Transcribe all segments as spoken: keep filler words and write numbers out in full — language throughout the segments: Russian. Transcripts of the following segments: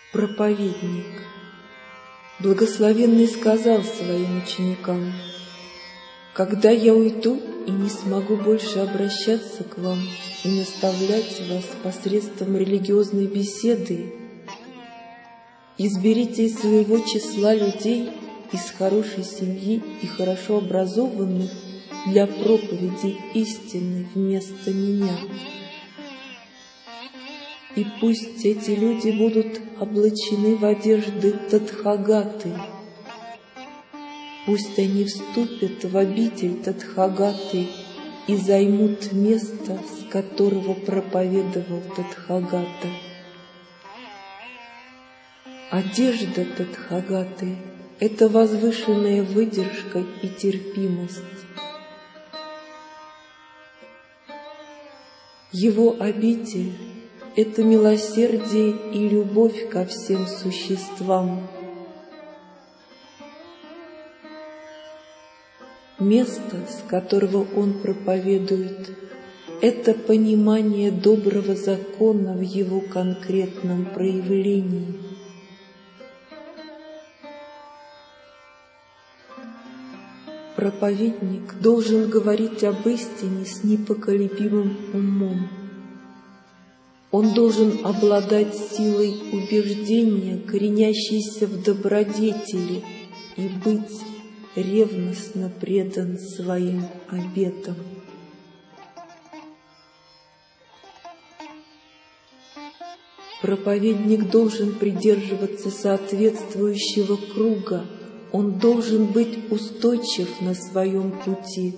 Проповедник, благословенный, сказал своим ученикам: «Когда я уйду и не смогу больше обращаться к вам и наставлять вас посредством религиозной беседы, изберите из своего числа людей из хорошей семьи и хорошо образованных для проповеди истины вместо меня. И пусть эти люди будут облачены в одежды Татхагаты. Пусть они вступят в обитель Татхагаты и займут место, с которого проповедовал Татхагата. Одежда Татхагаты — это возвышенная выдержка и терпимость. Его обитель — это милосердие и любовь ко всем существам. Место, с которого он проповедует, это понимание доброго закона в его конкретном проявлении. Проповедник должен говорить об истине с непоколебимым умом. Он должен обладать силой убеждения, коренящейся в добродетели, и быть ревностно предан своим обетам. Проповедник должен придерживаться соответствующего круга, он должен быть устойчив на своем пути.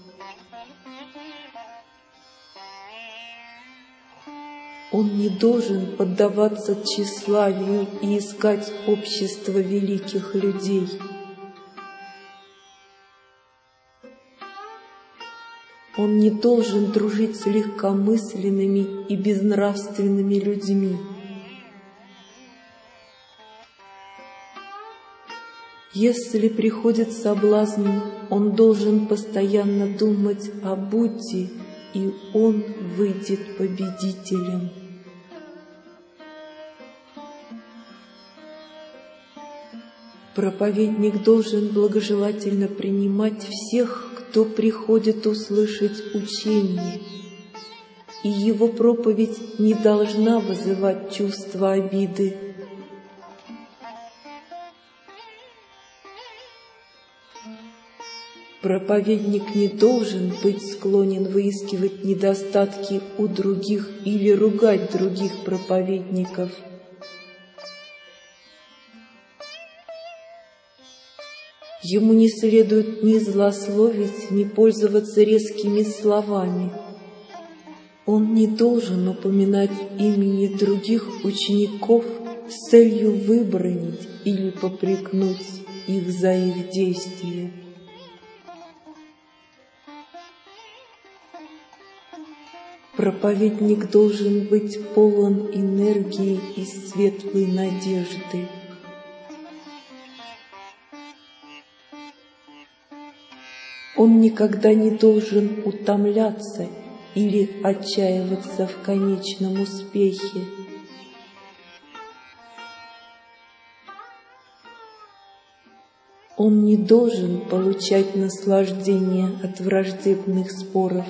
Он не должен поддаваться тщеславию и искать общество великих людей. Он не должен дружить с легкомысленными и безнравственными людьми. Если приходит соблазн, он должен постоянно думать о Будде, и он выйдет победителем. Проповедник должен благожелательно принимать всех, кто приходит услышать учение, и его проповедь не должна вызывать чувство обиды. Проповедник не должен быть склонен выискивать недостатки у других или ругать других проповедников. Ему не следует ни злословить, ни пользоваться резкими словами. Он не должен упоминать имени других учеников с целью выбранить или попрекнуть их за их действия. Проповедник должен быть полон энергии и светлой надежды. Он никогда не должен утомляться или отчаиваться в конечном успехе. Он не должен получать наслаждение от враждебных споров.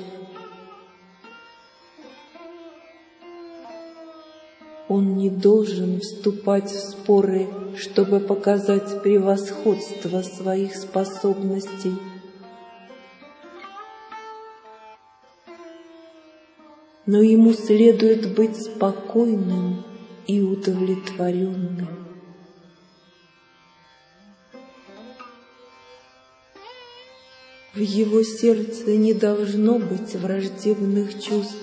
Он не должен вступать в споры, чтобы показать превосходство своих способностей. Но ему следует быть спокойным и удовлетворенным. В его сердце не должно быть враждебных чувств,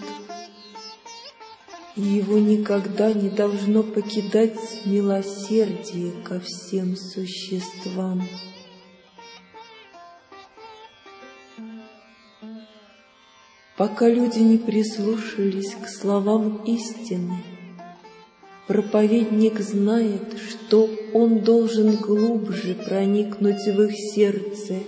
и его никогда не должно покидать милосердие ко всем существам. Пока люди не прислушались к словам истины, проповедник знает, что он должен глубже проникнуть в их сердце.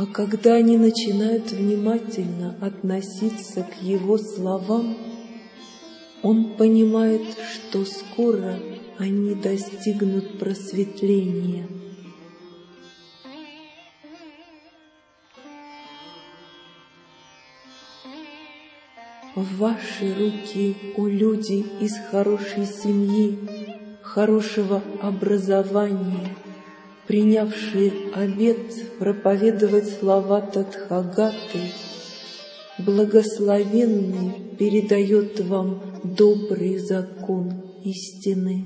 А когда они начинают внимательно относиться к его словам, он понимает, что скоро они достигнут просветления. В ваши руки, о люди из хорошей семьи, хорошего образования, принявшие обет проповедовать слова Тадхагаты, благословенный передает вам добрый закон истины.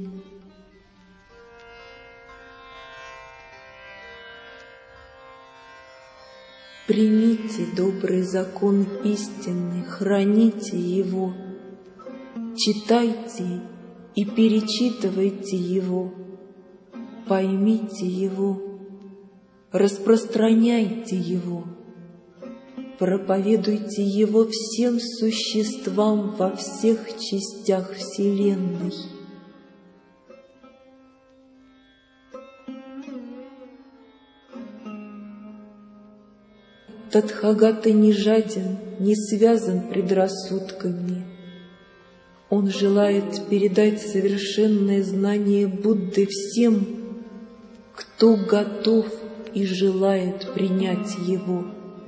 Примите добрый закон истины, храните его, читайте и перечитывайте его, поймите его, распространяйте его, проповедуйте его всем существам во всех частях Вселенной. Тадхагата не жаден, не связан предрассудками. Он желает передать совершенное знание Будды всем, кто готов и желает принять его.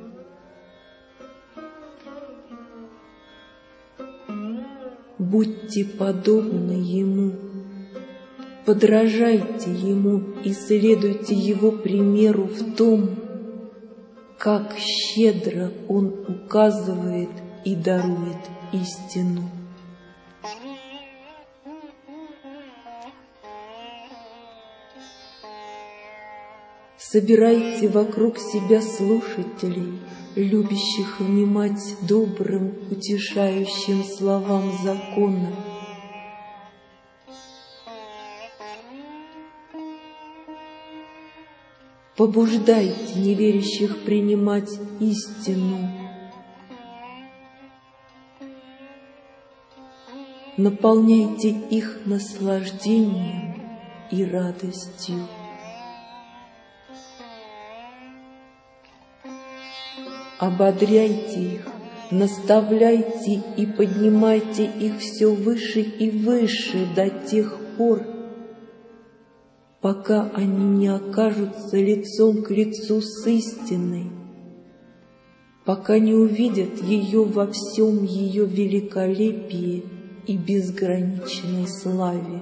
Будьте подобны ему, подражайте ему и следуйте его примеру в том, как щедро он указывает и дарует истину. Собирайте вокруг себя слушателей, любящих внимать добрым, утешающим словам закона. Побуждайте неверящих принимать истину. Наполняйте их наслаждением и радостью. Ободряйте их, наставляйте и поднимайте их все выше и выше до тех пор, пока они не окажутся лицом к лицу с истиной, пока не увидят ее во всем ее великолепии и безграничной славе.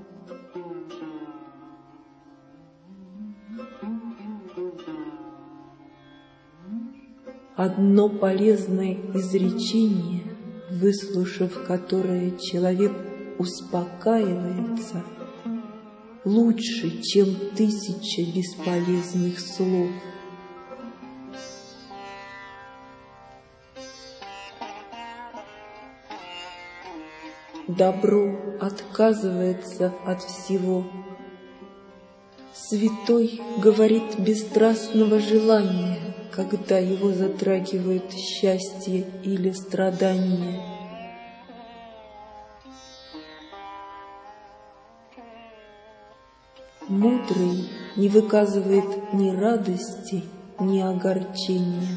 Одно полезное изречение, выслушав которое человек успокаивается, лучше, чем тысяча бесполезных слов. Добро отказывается от всего. Святой говорит без страстного желания, когда его затрагивает счастье или страдание. Мудрый не выказывает ни радости, ни огорчения.